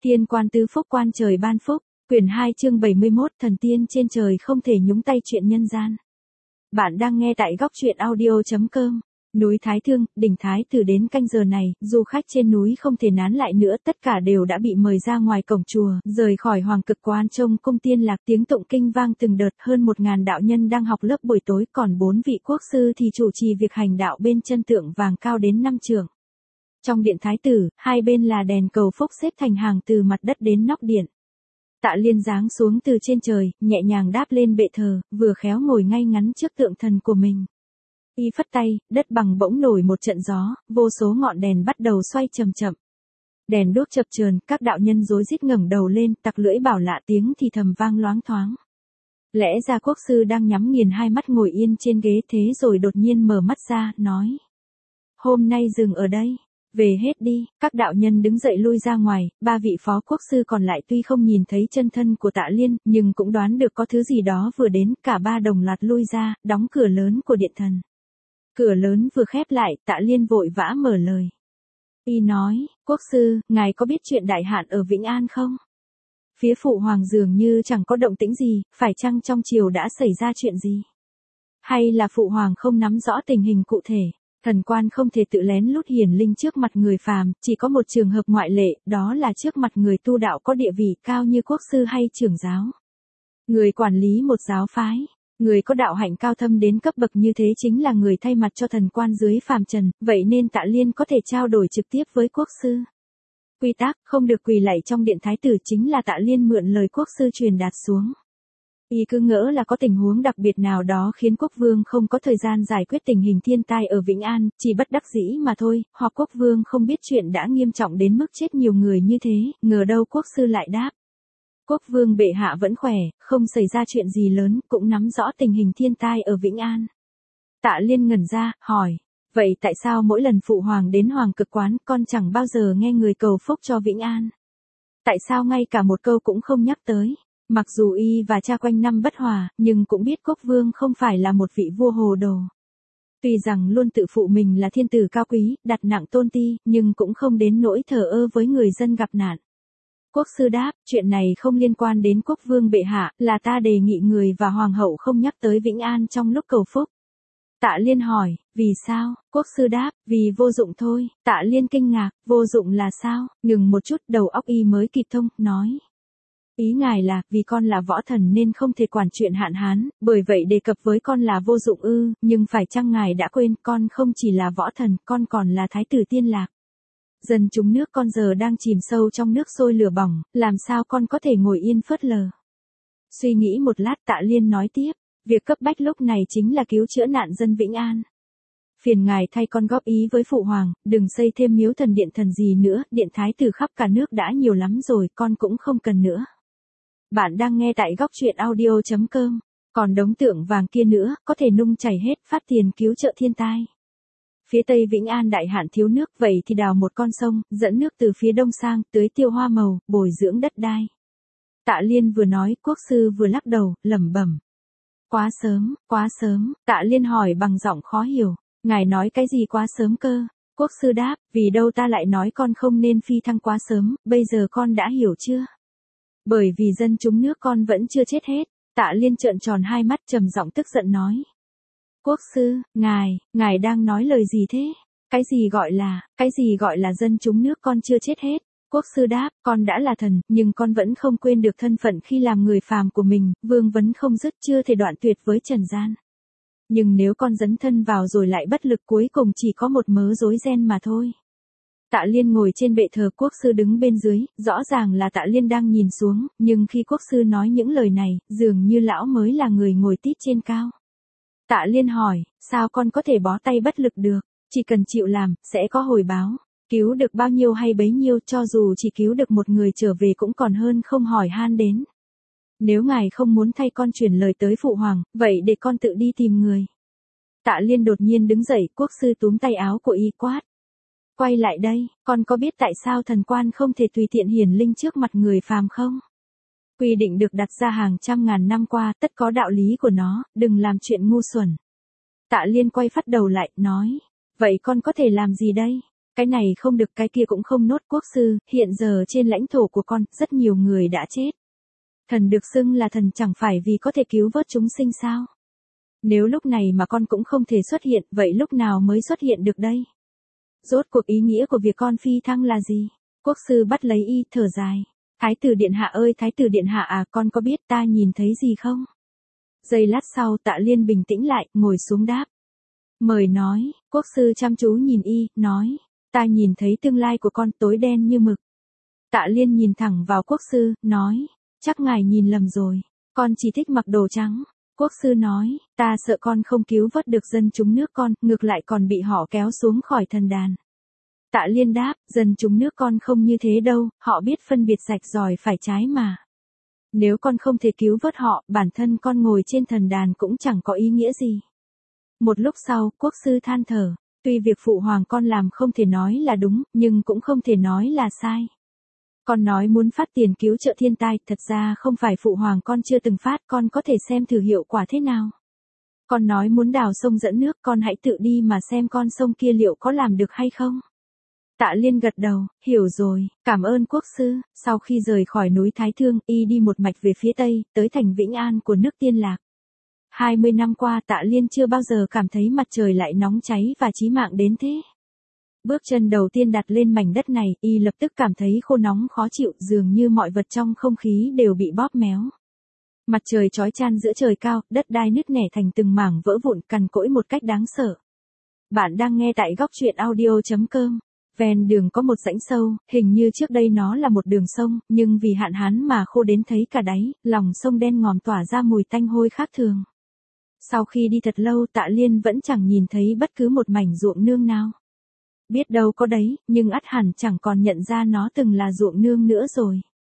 Thiên quan tứ phúc quan trời ban phúc, quyển 2 chương 71 thần tiên trên trời không thể nhúng tay chuyện nhân gian. Bạn đang nghe tại góc truyện audio.com. Núi Thái Thương, đỉnh Thái Tử đến canh giờ này, du khách trên núi không thể nán lại nữa, tất cả đều đã bị mời ra ngoài cổng chùa, rời khỏi Hoàng Cực Quan trông cung tiên lạc, tiếng tụng kinh vang từng đợt, hơn 1000 đạo nhân đang học lớp buổi tối, còn 4 vị quốc sư thì chủ trì việc hành đạo bên chân tượng vàng cao đến 5 trượng. Trong điện Thái Tử, hai bên là đèn cầu phúc xếp thành hàng từ mặt đất đến nóc điện. Tạ Liên giáng xuống từ trên trời, nhẹ nhàng đáp lên bệ thờ, vừa khéo ngồi ngay ngắn trước tượng thần của mình. Y phất tay, đất bằng bỗng nổi một trận gió, vô số ngọn đèn bắt đầu xoay chậm chậm. Đèn đuốc chập chờn, các đạo nhân rối rít ngẩng đầu lên, tặc lưỡi bảo lạ tiếng thì thầm vang loáng thoáng. Lẽ ra quốc sư đang nhắm nghiền hai mắt ngồi yên trên ghế, thế rồi đột nhiên mở mắt ra, nói: "Hôm nay dừng ở đây. Về hết đi." Các đạo nhân đứng dậy lui ra ngoài, 3 vị phó quốc sư còn lại tuy không nhìn thấy chân thân của Tạ Liên, nhưng cũng đoán được có thứ gì đó vừa đến, cả ba đồng loạt lui ra, đóng cửa lớn của điện thần. Cửa lớn vừa khép lại, Tạ Liên vội vã mở lời. Y nói: "Quốc sư, ngài có biết chuyện đại hạn ở Vĩnh An không?" Phía phụ hoàng dường như chẳng có động tĩnh gì, phải chăng trong triều đã xảy ra chuyện gì? Hay là phụ hoàng không nắm rõ tình hình cụ thể? Thần quan không thể tự lén lút hiển linh trước mặt người phàm, chỉ có một trường hợp ngoại lệ, đó là trước mặt người tu đạo có địa vị cao như quốc sư hay trưởng giáo. Người quản lý một giáo phái, người có đạo hạnh cao thâm đến cấp bậc như thế chính là người thay mặt cho thần quan dưới phàm trần, vậy nên Tạ Liên có thể trao đổi trực tiếp với quốc sư. Quy tắc không được quỳ lạy trong điện Thái Tử chính là Tạ Liên mượn lời quốc sư truyền đạt xuống. Y cứ ngỡ là có tình huống đặc biệt nào đó khiến quốc vương không có thời gian giải quyết tình hình thiên tai ở Vĩnh An, chỉ bất đắc dĩ mà thôi, hoặc quốc vương không biết chuyện đã nghiêm trọng đến mức chết nhiều người như thế, ngờ đâu quốc sư lại đáp: "Quốc vương bệ hạ vẫn khỏe, không xảy ra chuyện gì lớn, cũng nắm rõ tình hình thiên tai ở Vĩnh An." Tạ Liên ngẩn ra, hỏi: "Vậy tại sao mỗi lần phụ hoàng đến Hoàng Cực Quán, con chẳng bao giờ nghe người cầu phúc cho Vĩnh An? Tại sao ngay cả một câu cũng không nhắc tới?" Mặc dù y và cha quanh năm bất hòa, nhưng cũng biết quốc vương không phải là một vị vua hồ đồ. Tuy rằng luôn tự phụ mình là thiên tử cao quý, đặt nặng tôn ti, nhưng cũng không đến nỗi thờ ơ với người dân gặp nạn. Quốc sư đáp: "Chuyện này không liên quan đến quốc vương bệ hạ, là ta đề nghị người và hoàng hậu không nhắc tới Vĩnh An trong lúc cầu phúc." Tạ Liên hỏi: "Vì sao?" Quốc sư đáp: "Vì vô dụng thôi." Tạ Liên kinh ngạc: "Vô dụng là sao?" Ngừng một chút, đầu óc y mới kịp thông, nói: "Ý ngài là, vì con là võ thần nên không thể quản chuyện hạn hán, bởi vậy đề cập với con là vô dụng ư, nhưng phải chăng ngài đã quên con không chỉ là võ thần, con còn là Thái Tử Tiên Lạc. Dân chúng nước con giờ đang chìm sâu trong nước sôi lửa bỏng, làm sao con có thể ngồi yên phớt lờ?" Suy nghĩ một lát, Tạ Liên nói tiếp: "Việc cấp bách lúc này chính là cứu chữa nạn dân Vĩnh An. Phiền ngài thay con góp ý với phụ hoàng, đừng xây thêm miếu thần điện thần gì nữa, điện Thái Tử khắp cả nước đã nhiều lắm rồi, con cũng không cần nữa." Bạn đang nghe tại góc truyện audio.com. Còn đống tượng vàng kia nữa, có thể nung chảy hết, phát tiền cứu trợ thiên tai. Phía tây Vĩnh An đại hạn thiếu nước, vậy thì đào một con sông, dẫn nước từ phía đông sang, tưới tiêu hoa màu, bồi dưỡng đất đai. Tạ Liên vừa nói, quốc sư vừa lắc đầu, lẩm bẩm: "Quá sớm, quá sớm." Tạ Liên hỏi bằng giọng khó hiểu: "Ngài nói cái gì quá sớm cơ?" Quốc sư đáp: "Vì đâu ta lại nói con không nên phi thăng quá sớm, bây giờ con đã hiểu chưa? Bởi vì dân chúng nước con vẫn chưa chết hết." Tạ Liên trợn tròn hai mắt, trầm giọng tức giận nói: "Quốc sư, ngài đang nói lời gì thế? Cái gì gọi là dân chúng nước con chưa chết hết?" Quốc sư đáp: "Con đã là thần, nhưng con vẫn không quên được thân phận khi làm người phàm của mình, vương vấn không dứt, chưa thể đoạn tuyệt với trần gian. Nhưng nếu con dấn thân vào rồi lại bất lực, cuối cùng chỉ có một mớ rối ren mà thôi." Tạ Liên ngồi trên bệ thờ, quốc sư đứng bên dưới, rõ ràng là Tạ Liên đang nhìn xuống, nhưng khi quốc sư nói những lời này, dường như lão mới là người ngồi tít trên cao. Tạ Liên hỏi: "Sao con có thể bó tay bất lực được? Chỉ cần chịu làm, sẽ có hồi báo. Cứu được bao nhiêu hay bấy nhiêu, cho dù chỉ cứu được một người trở về cũng còn hơn không hỏi han đến. Nếu ngài không muốn thay con chuyển lời tới phụ hoàng, vậy để con tự đi tìm người." Tạ Liên đột nhiên đứng dậy, quốc sư túm tay áo của y quát: "Quay lại đây, con có biết tại sao thần quan không thể tùy tiện hiển linh trước mặt người phàm không? Quy định được đặt ra hàng trăm ngàn năm qua, tất có đạo lý của nó, đừng làm chuyện ngu xuẩn." Tạ Liên quay phắt đầu lại, nói: "Vậy con có thể làm gì đây?" Cái này không được, cái kia cũng không nốt. Quốc sư, hiện giờ trên lãnh thổ của con, rất nhiều người đã chết. Thần được xưng là thần chẳng phải vì có thể cứu vớt chúng sinh sao? Nếu lúc này mà con cũng không thể xuất hiện, vậy lúc nào mới xuất hiện được đây? Rốt cuộc ý nghĩa của việc con phi thăng là gì? Quốc sư bắt lấy y, thở dài. Thái tử điện hạ ơi, thái tử điện hạ à, con có biết ta nhìn thấy gì không? Giây lát sau Tạ Liên bình tĩnh lại, ngồi xuống đáp. Mời nói. Quốc sư chăm chú nhìn y, nói. Ta nhìn thấy tương lai của con tối đen như mực. Tạ Liên nhìn thẳng vào quốc sư, nói. Chắc ngài nhìn lầm rồi. Con chỉ thích mặc đồ trắng. Quốc sư nói. Ta sợ con không cứu vớt được dân chúng nước con, ngược lại còn bị họ kéo xuống khỏi thần đàn. Tạ Liên đáp. Dân chúng nước con không như thế đâu, họ biết phân biệt rạch ròi phải trái mà. Nếu con không thể cứu vớt họ, bản thân con ngồi trên thần đàn cũng chẳng có ý nghĩa gì. Một lúc sau, quốc sư than thở. Tuy việc phụ hoàng con làm không thể nói là đúng, nhưng cũng không thể nói là sai. Con nói muốn phát tiền cứu trợ thiên tai, thật ra không phải phụ hoàng con chưa từng phát, con có thể xem thử hiệu quả thế nào. Con nói muốn đào sông dẫn nước, con hãy tự đi mà xem con sông kia liệu có làm được hay không. Tạ Liên gật đầu, hiểu rồi, cảm ơn quốc sư. Sau khi rời khỏi núi Thái Thương, y đi một mạch về phía tây, tới thành Vĩnh An của nước Tiên Lạc. 20 năm qua Tạ Liên chưa bao giờ cảm thấy mặt trời lại nóng cháy và chí mạng đến thế. Bước chân đầu tiên đặt lên mảnh đất này, y lập tức cảm thấy khô nóng khó chịu, dường như mọi vật trong không khí đều bị bóp méo. Mặt trời chói chang giữa trời cao, đất đai nứt nẻ thành từng mảng vỡ vụn cằn cỗi một cách đáng sợ. Bạn đang nghe tại góc truyện audio.com. Ven đường có một rãnh sâu, hình như trước đây nó là một đường sông, nhưng vì hạn hán mà khô đến thấy cả đáy, lòng sông đen ngòm tỏa ra mùi tanh hôi khác thường. Sau khi đi thật lâu Tạ Liên vẫn chẳng nhìn thấy bất cứ một mảnh ruộng nương nào. Biết đâu có đấy, nhưng ắt hẳn chẳng còn nhận ra nó từng là ruộng nương nữa rồi.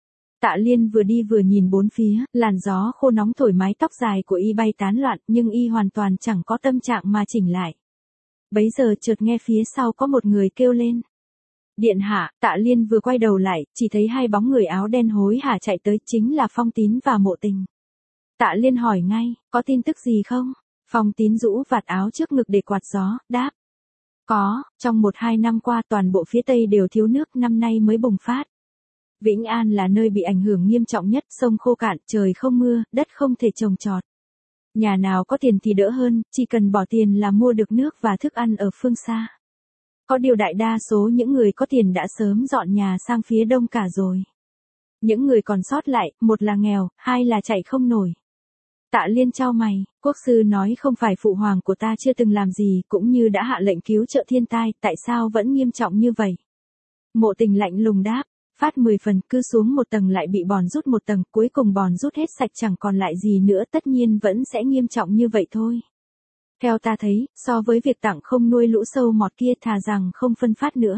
Tạ Liên vừa đi vừa nhìn bốn phía, làn gió khô nóng thổi mái tóc dài của y bay tán loạn, nhưng y hoàn toàn chẳng có tâm trạng mà chỉnh lại. Bấy giờ chợt nghe phía sau có một người kêu lên. Điện hạ. Tạ Liên vừa quay đầu lại, chỉ thấy hai bóng người áo đen hối hả chạy tới, chính là Phong Tín và Mộ Tình. Tạ Liên hỏi ngay, có tin tức gì không? Phong Tín rũ vạt áo trước ngực để quạt gió, đáp. Có, trong 1-2 năm qua toàn bộ phía Tây đều thiếu nước, năm nay mới bùng phát. Vĩnh An là nơi bị ảnh hưởng nghiêm trọng nhất, sông khô cạn, trời không mưa, đất không thể trồng trọt. Nhà nào có tiền thì đỡ hơn, chỉ cần bỏ tiền là mua được nước và thức ăn ở phương xa. Có điều đại đa số những người có tiền đã sớm dọn nhà sang phía đông cả rồi. Những người còn sót lại, một là nghèo, hai là chạy không nổi. Tạ Liên chau mày, quốc sư nói không phải phụ hoàng của ta chưa từng làm gì, cũng như đã hạ lệnh cứu trợ thiên tai, tại sao vẫn nghiêm trọng như vậy? Mộ Tình lạnh lùng đáp, phát 10 phần, cứ xuống một tầng lại bị bòn rút một tầng, cuối cùng bòn rút hết sạch chẳng còn lại gì nữa, tất nhiên vẫn sẽ nghiêm trọng như vậy thôi. Theo ta thấy, so với việc tặng không nuôi lũ sâu mọt kia thà rằng không phân phát nữa.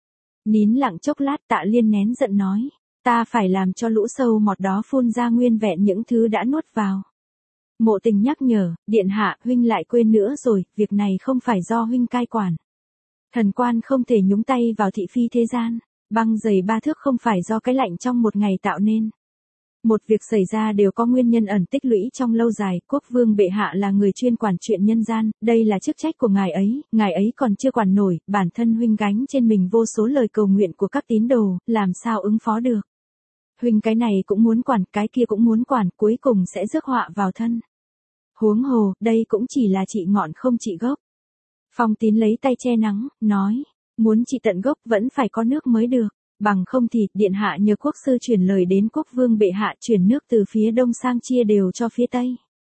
Nín lặng chốc lát Tạ Liên nén giận nói, ta phải làm cho lũ sâu mọt đó phun ra nguyên vẹn những thứ đã nuốt vào. Mộ Tình nhắc nhở, điện hạ, huynh lại quên nữa rồi, việc này không phải do huynh cai quản. Thần quan không thể nhúng tay vào thị phi thế gian, băng dày 3 thước không phải do cái lạnh trong một ngày tạo nên. Một việc xảy ra đều có nguyên nhân ẩn tích lũy trong lâu dài, quốc vương bệ hạ là người chuyên quản chuyện nhân gian, đây là chức trách của ngài ấy còn chưa quản nổi, bản thân huynh gánh trên mình vô số lời cầu nguyện của các tín đồ, làm sao ứng phó được. Huynh cái này cũng muốn quản, cái kia cũng muốn quản, cuối cùng sẽ rước họa vào thân. Huống hồ, đây cũng chỉ là trị ngọn không trị gốc. Phong Tín lấy tay che nắng, nói, muốn trị tận gốc vẫn phải có nước mới được. Bằng không thì, điện hạ nhờ quốc sư chuyển lời đến quốc vương bệ hạ chuyển nước từ phía đông sang chia đều cho phía tây.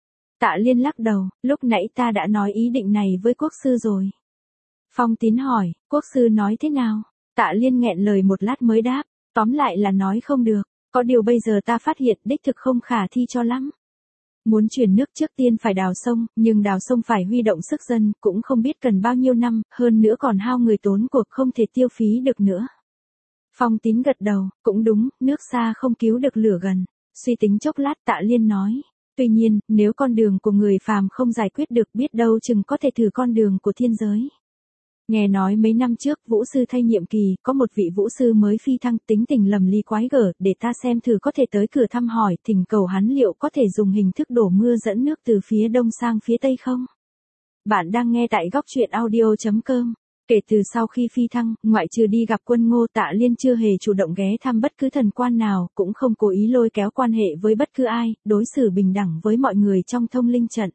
Tạ Liên lắc đầu, lúc nãy ta đã nói ý định này với quốc sư rồi. Phong Tín hỏi, quốc sư nói thế nào? Tạ Liên nghẹn lời một lát mới đáp, tóm lại là nói không được, có điều bây giờ ta phát hiện đích thực không khả thi cho lắm. Muốn chuyển nước trước tiên phải đào sông, nhưng đào sông phải huy động sức dân, cũng không biết cần bao nhiêu năm, hơn nữa còn hao người tốn cuộc không thể tiêu phí được nữa. Phong Tín gật đầu, cũng đúng, nước xa không cứu được lửa gần. Suy tính chốc lát Tạ Liên nói, tuy nhiên, nếu con đường của người phàm không giải quyết được biết đâu chừng có thể thử con đường của thiên giới. Nghe nói mấy năm trước vũ sư thay nhiệm kỳ, có một vị vũ sư mới phi thăng tính tình lầm ly quái gở, để ta xem thử có thể tới cửa thăm hỏi, thỉnh cầu hắn liệu có thể dùng hình thức đổ mưa dẫn nước từ phía đông sang phía tây không? Bạn đang nghe tại góc truyện audio.com. Kể từ sau khi phi thăng, ngoại trừ đi gặp quân Ngô, Tạ Liên chưa hề chủ động ghé thăm bất cứ thần quan nào, cũng không cố ý lôi kéo quan hệ với bất cứ ai, đối xử bình đẳng với mọi người trong thông linh trận.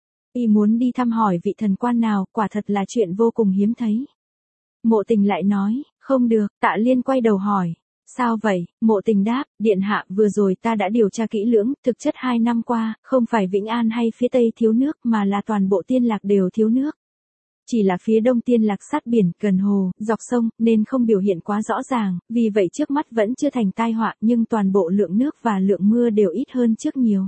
Y muốn đi thăm hỏi vị thần quan nào, quả thật là chuyện vô cùng hiếm thấy. Mộ Tình lại nói, không được. Tạ Liên quay đầu hỏi, sao vậy? Mộ Tình đáp, điện hạ, vừa rồi ta đã điều tra kỹ lưỡng, thực chất 2 năm qua, không phải Vĩnh An hay phía Tây thiếu nước mà là toàn bộ Tiên Lạc đều thiếu nước. Chỉ là phía Đông Tiên Lạc sát biển, gần hồ, dọc sông, nên không biểu hiện quá rõ ràng, vì vậy trước mắt vẫn chưa thành tai họa, nhưng toàn bộ lượng nước và lượng mưa đều ít hơn trước nhiều.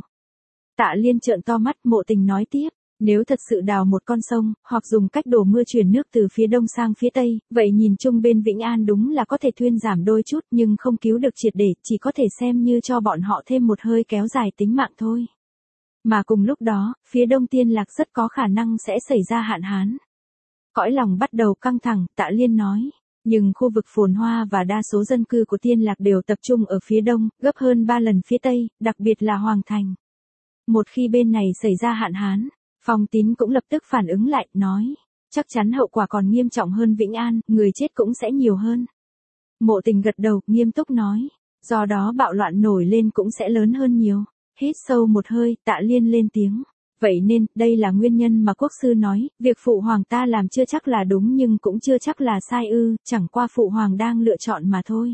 Tạ Liên trợn to mắt. Mộ Tình nói tiếp, nếu thật sự đào một con sông, hoặc dùng cách đổ mưa truyền nước từ phía đông sang phía tây, vậy nhìn chung bên Vĩnh An đúng là có thể thuyên giảm đôi chút, nhưng không cứu được triệt để, chỉ có thể xem như cho bọn họ thêm một hơi kéo dài tính mạng thôi. Mà cùng lúc đó, phía Đông Tiên Lạc rất có khả năng sẽ xảy ra hạn hán. Cõi lòng bắt đầu căng thẳng, Tạ Liên nói. Nhưng khu vực phồn hoa và đa số dân cư của Tiên Lạc đều tập trung ở phía đông, gấp hơn 3 lần phía tây, đặc biệt là Hoàng Thành. Một khi bên này xảy ra hạn hán, Phong Tín cũng lập tức phản ứng lại, nói. Chắc chắn hậu quả còn nghiêm trọng hơn Vĩnh An, người chết cũng sẽ nhiều hơn. Mộ Tình gật đầu, nghiêm túc nói. Do đó bạo loạn nổi lên cũng sẽ lớn hơn nhiều. Hít sâu một hơi, Tạ Liên lên tiếng. Vậy nên, đây là nguyên nhân mà quốc sư nói, việc phụ hoàng ta làm chưa chắc là đúng nhưng cũng chưa chắc là sai ư, chẳng qua phụ hoàng đang lựa chọn mà thôi.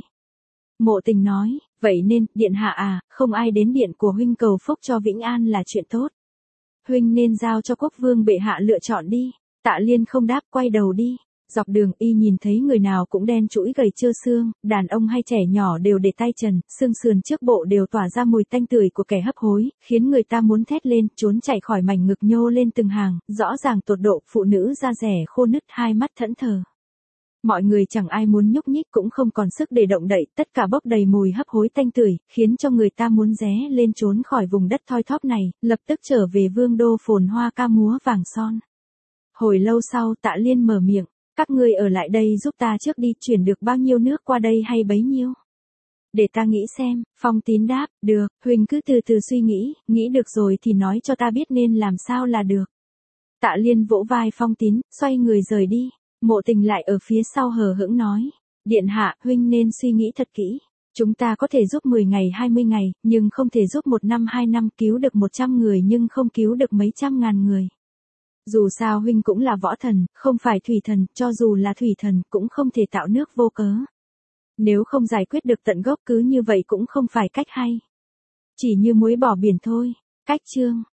Mộ Tình nói, vậy nên, điện hạ à, không ai đến điện của huynh cầu phúc cho Vĩnh An là chuyện tốt. Huynh nên giao cho quốc vương bệ hạ lựa chọn đi. Tạ Liên không đáp, quay đầu đi. Dọc đường y nhìn thấy người nào cũng đen trũi gầy trơ xương, đàn ông hay trẻ nhỏ đều để tay trần, xương sườn trước bộ đều tỏa ra mùi tanh tưởi của kẻ hấp hối, khiến người ta muốn thét lên, trốn chạy khỏi mảnh ngực nhô lên từng hàng, rõ ràng tột độ, phụ nữ da rẻ khô nứt, hai mắt thẫn thờ. Mọi người chẳng ai muốn nhúc nhích cũng không còn sức để động đậy, tất cả bốc đầy mùi hấp hối tanh tưởi, khiến cho người ta muốn ré lên trốn khỏi vùng đất thoi thóp này, lập tức trở về vương đô phồn hoa ca múa vàng son. Hồi lâu sau Tạ Liên mở miệng, các ngươi ở lại đây giúp ta trước đi, chuyển được bao nhiêu nước qua đây hay bấy nhiêu? Để ta nghĩ xem. Phong Tín đáp, được, huynh cứ từ từ suy nghĩ được rồi thì nói cho ta biết nên làm sao là được. Tạ Liên vỗ vai Phong Tín, xoay người rời đi. Mộ Tình lại ở phía sau hờ hững nói, điện hạ, huynh nên suy nghĩ thật kỹ. Chúng ta có thể giúp 10 ngày 20 ngày, nhưng không thể giúp 1 năm 2 năm, cứu được 100 người nhưng không cứu được mấy trăm ngàn người. Dù sao huynh cũng là võ thần, không phải thủy thần, cho dù là thủy thần cũng không thể tạo nước vô cớ. Nếu không giải quyết được tận gốc cứ như vậy cũng không phải cách hay. Chỉ như muối bỏ biển thôi. Cách chương